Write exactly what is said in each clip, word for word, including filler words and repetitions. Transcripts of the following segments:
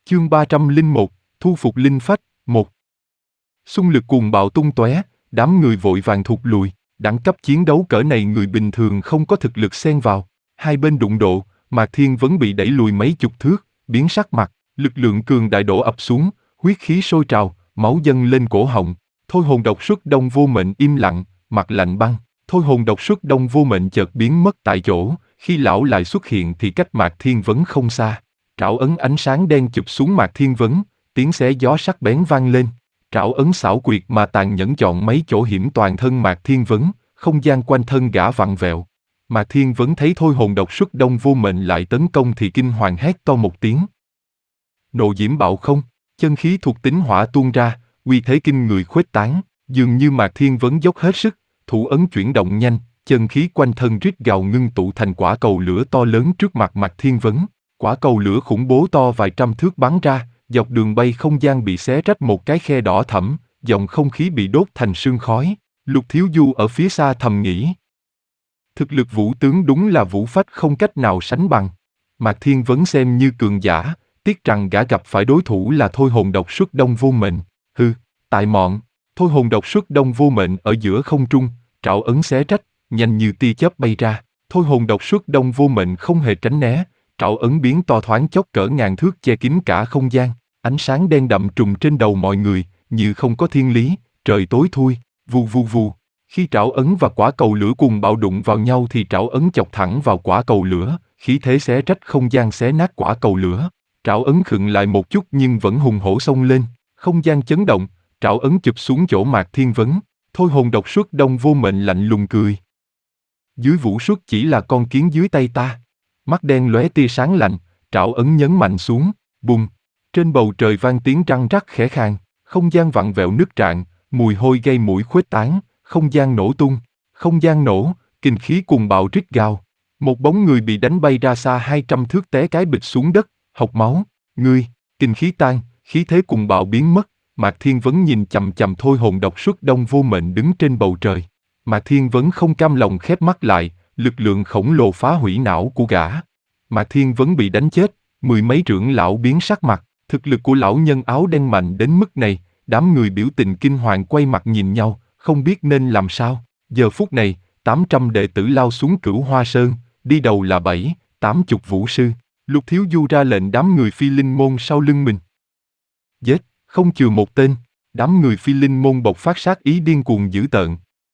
Chương ba trăm lẻ một, thu phục linh phách, một. Xung lực cuồng bạo tung tóe, đám người vội vàng thụt lùi, đẳng cấp chiến đấu cỡ này người bình thường không có thực lực xen vào. Hai bên đụng độ, Mạc Thiên Vấn bị đẩy lùi mấy chục thước, biến sắc mặt, lực lượng cường đại đổ ập xuống, huyết khí sôi trào, máu dâng lên cổ họng. Thôi hồn độc xuất đông vô mệnh im lặng, mặt lạnh băng. Thôi hồn độc xuất đông vô mệnh chợt biến mất tại chỗ, khi lão lại xuất hiện thì cách Mạc Thiên Vấn không xa. Trảo ấn ánh sáng đen chụp xuống Mạc Thiên Vấn, tiếng xé gió sắc bén vang lên. Trảo ấn xảo quyệt mà tàn nhẫn chọn mấy chỗ hiểm toàn thân Mạc Thiên Vấn, không gian quanh thân gã vặn vẹo. Mạc Thiên Vấn thấy thôi hồn độc xuất đông vô mệnh lại tấn công thì kinh hoàng hét to một tiếng. Nộ diễm bạo không, chân khí thuộc tính hỏa tuôn ra, uy thế kinh người khuếch tán, dường như Mạc Thiên Vấn dốc hết sức, thủ ấn chuyển động nhanh, chân khí quanh thân rít gào ngưng tụ thành quả cầu lửa to lớn trước mặt Mạc Thiên Vấn. Quả cầu lửa khủng bố to vài trăm thước bắn ra, dọc đường bay không gian bị xé rách một cái khe đỏ thẫm, dòng không khí bị đốt thành sương khói. Lục Thiếu Du ở phía xa thầm nghĩ. Thực lực vũ tướng đúng là vũ phách không cách nào sánh bằng. Mạc Thiên Vấn xem như cường giả, tiếc rằng gã gặp phải đối thủ là thôi hồn độc xuất đông vô mệnh. Hừ, tại mọn, thôi hồn độc xuất đông vô mệnh ở giữa không trung, trảo ấn xé rách, nhanh như tia chớp bay ra. Thôi hồn độc xuất đông vô mệnh không hề tránh né, trảo ấn biến to thoáng chốc cỡ ngàn thước che kín cả không gian. Ánh sáng đen đậm trùm trên đầu mọi người, như không có thiên lý, trời tối thui, vù vù vù. Khi trảo ấn và quả cầu lửa cùng bạo đụng vào nhau thì trảo ấn chọc thẳng vào quả cầu lửa, khí thế xé rách không gian xé nát quả cầu lửa. Trảo ấn khựng lại một chút nhưng vẫn hùng hổ xông lên, không gian chấn động, trảo ấn chụp xuống chỗ Mạc Thiên Vấn. Thôi hồn độc xuất đông vô mệnh lạnh lùng cười. Dưới vũ xuất chỉ là con kiến dưới tay ta. Mắt đen lóe tia sáng lạnh, trảo ấn nhấn mạnh xuống, bùng. Trên bầu trời vang tiếng răng rắc khẽ khàng, không gian vặn vẹo nứt rạn, mùi hôi gây mũi khuếch tán, không gian nổ tung, không gian nổ, kinh khí cuồng bạo rít gào. Một bóng người bị đánh bay ra xa hai trăm thước té cái bịch xuống đất, hộc máu. Ngươi, kinh khí tan, khí thế cuồng bạo biến mất. Mạc Thiên Vấn nhìn chằm chằm thôi hồn độc xuất đông vô mệnh đứng trên bầu trời. Mạc Thiên Vấn không cam lòng khép mắt lại, lực lượng khổng lồ phá hủy não của gã. Mạc Thiên Vấn bị đánh chết, mười mấy trưởng lão biến sắc mặt. Thực lực của lão nhân áo đen mạnh đến mức này, đám người biểu tình kinh hoàng quay mặt nhìn nhau, không biết nên làm sao. Giờ phút này, tám trăm đệ tử lao xuống Cửu Hoa Sơn, đi đầu là bảy, tám chục vũ sư. Lục Thiếu Du ra lệnh đám người Phi Linh môn sau lưng mình. Giết, không chừa một tên. Đám người Phi Linh môn bộc phát sát ý điên cuồng dữ tợn.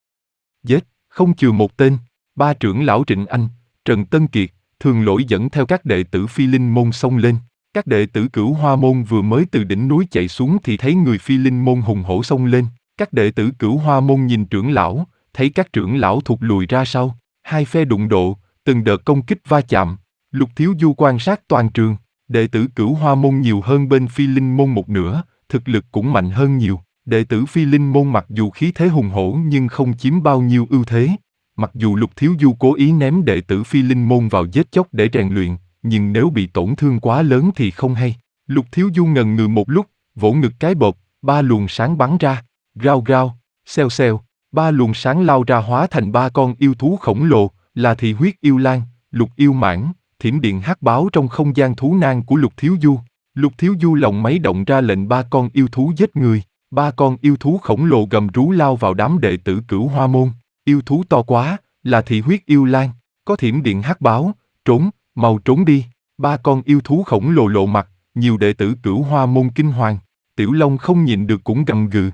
Giết, không chừa một tên. Ba trưởng lão Trịnh Anh, Trần Tân Kiệt, Thường Lỗi dẫn theo các đệ tử Phi Linh môn xông lên. Các đệ tử Cửu Hoa môn vừa mới từ đỉnh núi chạy xuống thì thấy người Phi Linh môn hùng hổ xông lên. Các đệ tử Cửu Hoa môn nhìn trưởng lão, thấy các trưởng lão thụt lùi ra sau. Hai phe đụng độ, từng đợt công kích va chạm. Lục Thiếu Du quan sát toàn trường, đệ tử Cửu Hoa môn nhiều hơn bên Phi Linh môn một nửa, thực lực cũng mạnh hơn nhiều. Đệ tử Phi Linh môn mặc dù khí thế hùng hổ nhưng không chiếm bao nhiêu ưu thế. Mặc dù Lục Thiếu Du cố ý ném đệ tử Phi Linh môn vào giết chóc để rèn luyện, nhưng nếu bị tổn thương quá lớn thì không hay. Lục Thiếu Du ngần ngừ một lúc, vỗ ngực cái bột, ba luồng sáng bắn ra, rao rao, xèo xèo, ba luồng sáng lao ra hóa thành ba con yêu thú khổng lồ, là Thị Huyết Yêu Lang, Lục Yêu Mãng, Thiểm Điện Hắc Báo trong không gian thú nang của Lục Thiếu Du. Lục Thiếu Du lòng máy động ra lệnh ba con yêu thú giết người, ba con yêu thú khổng lồ gầm rú lao vào đám đệ tử Cửu Hoa môn. Yêu thú to quá, là Thị Huyết Yêu Lang, có Thiểm Điện Hắc Báo, trốn, mau trốn đi. Ba con yêu thú khổng lồ lộ mặt, nhiều đệ tử Cửu Hoa môn kinh hoàng. Tiểu Long không nhịn được cũng gầm gừ.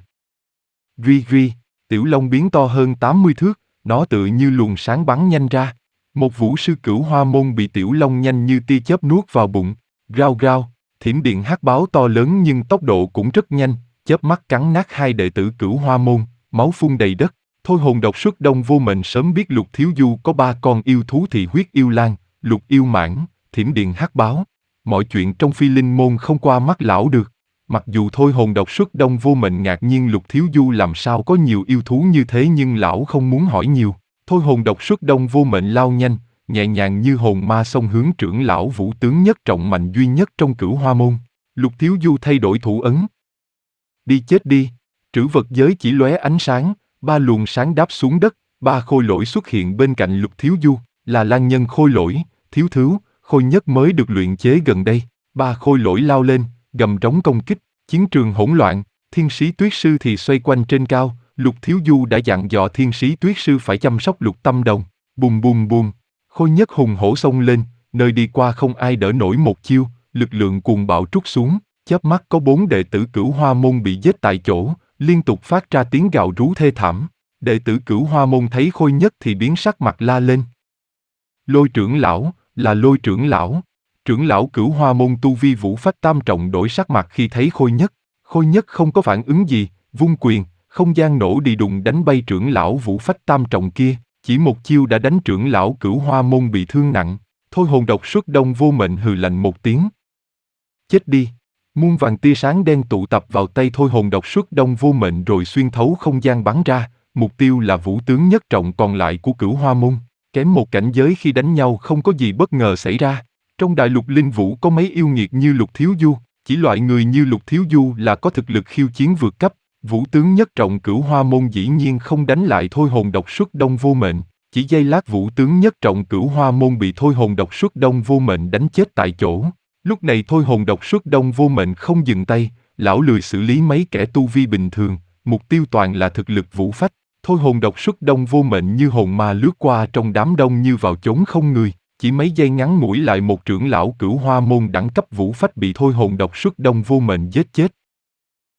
Ri ri, Tiểu Long biến to hơn tám mươi thước, nó tựa như luồng sáng bắn nhanh ra. Một vũ sư Cửu Hoa môn bị Tiểu Long nhanh như tia chớp nuốt vào bụng. Rao rao, Thiểm Điện Hắc Báo to lớn nhưng tốc độ cũng rất nhanh, chớp mắt cắn nát hai đệ tử Cửu Hoa môn, máu phun đầy đất. Thôi hồn độc xuất đông vô mệnh sớm biết Lục Thiếu Du có ba con yêu thú Thị Huyết Yêu Lang, Lục Yêu Mãng, Thiểm Điện Hắc Báo. Mọi chuyện trong Phi Linh môn không qua mắt lão được. Mặc dù thôi hồn độc xuất đông vô mệnh ngạc nhiên Lục Thiếu Du làm sao có nhiều yêu thú như thế nhưng lão không muốn hỏi nhiều. Thôi hồn độc xuất đông vô mệnh lao nhanh, nhẹ nhàng như hồn ma xông hướng trưởng lão vũ tướng nhất trọng mạnh duy nhất trong Cửu Hoa môn. Lục Thiếu Du thay đổi thủ ấn. Đi chết đi. Trữ vật giới chỉ lóe ánh sáng, ba luồng sáng đáp xuống đất, ba khôi lỗi xuất hiện bên cạnh Lục Thiếu Du, là lang nhân khôi lỗi, thiếu thiếu, khôi nhất mới được luyện chế gần đây. Ba khôi lỗi lao lên, gầm trống công kích, chiến trường hỗn loạn, thiên sĩ tuyết sư thì xoay quanh trên cao, Lục Thiếu Du đã dặn dò thiên sĩ tuyết sư phải chăm sóc Lục Tâm Đồng, bùm bùm bùm, Khôi Nhất hùng hổ xông lên, nơi đi qua không ai đỡ nổi một chiêu, lực lượng cuồng bạo trút xuống, chớp mắt có bốn đệ tử Cửu Hoa môn bị giết tại chỗ, liên tục phát ra tiếng gào rú thê thảm. Đệ tử Cửu Hoa môn thấy Khôi Nhất thì biến sắc mặt la lên. Lôi trưởng lão, là Lôi trưởng lão. Trưởng lão Cửu Hoa môn tu vi vũ phách tam trọng đổi sắc mặt khi thấy Khôi Nhất. Khôi Nhất không có phản ứng gì, vung quyền, không gian nổ đi đùng đánh bay trưởng lão vũ phách tam trọng kia, chỉ một chiêu đã đánh trưởng lão Cửu Hoa môn bị thương nặng. Thôi hồn độc xuất đông vô mệnh hừ lạnh một tiếng. Chết đi! Muôn vàng tia sáng đen tụ tập vào tay thôi hồn độc xuất đông vô mệnh rồi xuyên thấu không gian bắn ra, mục tiêu là vũ tướng nhất trọng còn lại của Cửu Hoa môn. Kém một cảnh giới khi đánh nhau không có gì bất ngờ xảy ra. Trong đại lục linh vũ có mấy yêu nghiệt như Lục Thiếu Du, chỉ loại người như Lục Thiếu Du là có thực lực khiêu chiến vượt cấp. Vũ tướng nhất trọng Cửu Hoa môn dĩ nhiên không đánh lại thôi hồn độc xuất đông vô mệnh. Chỉ giây lát vũ tướng nhất trọng Cửu Hoa môn bị thôi hồn độc xuất đông vô mệnh đánh chết tại chỗ. Lúc này thôi hồn độc xuất đông vô mệnh không dừng tay, lão lười xử lý mấy kẻ tu vi bình thường, mục tiêu toàn là thực lực vũ phách. Thôi hồn độc xuất đông vô mệnh như hồn ma lướt qua trong đám đông như vào chốn không người, chỉ mấy giây ngắn ngủi lại một trưởng lão Cửu Hoa môn đẳng cấp vũ phách bị thôi hồn độc xuất đông vô mệnh giết chết.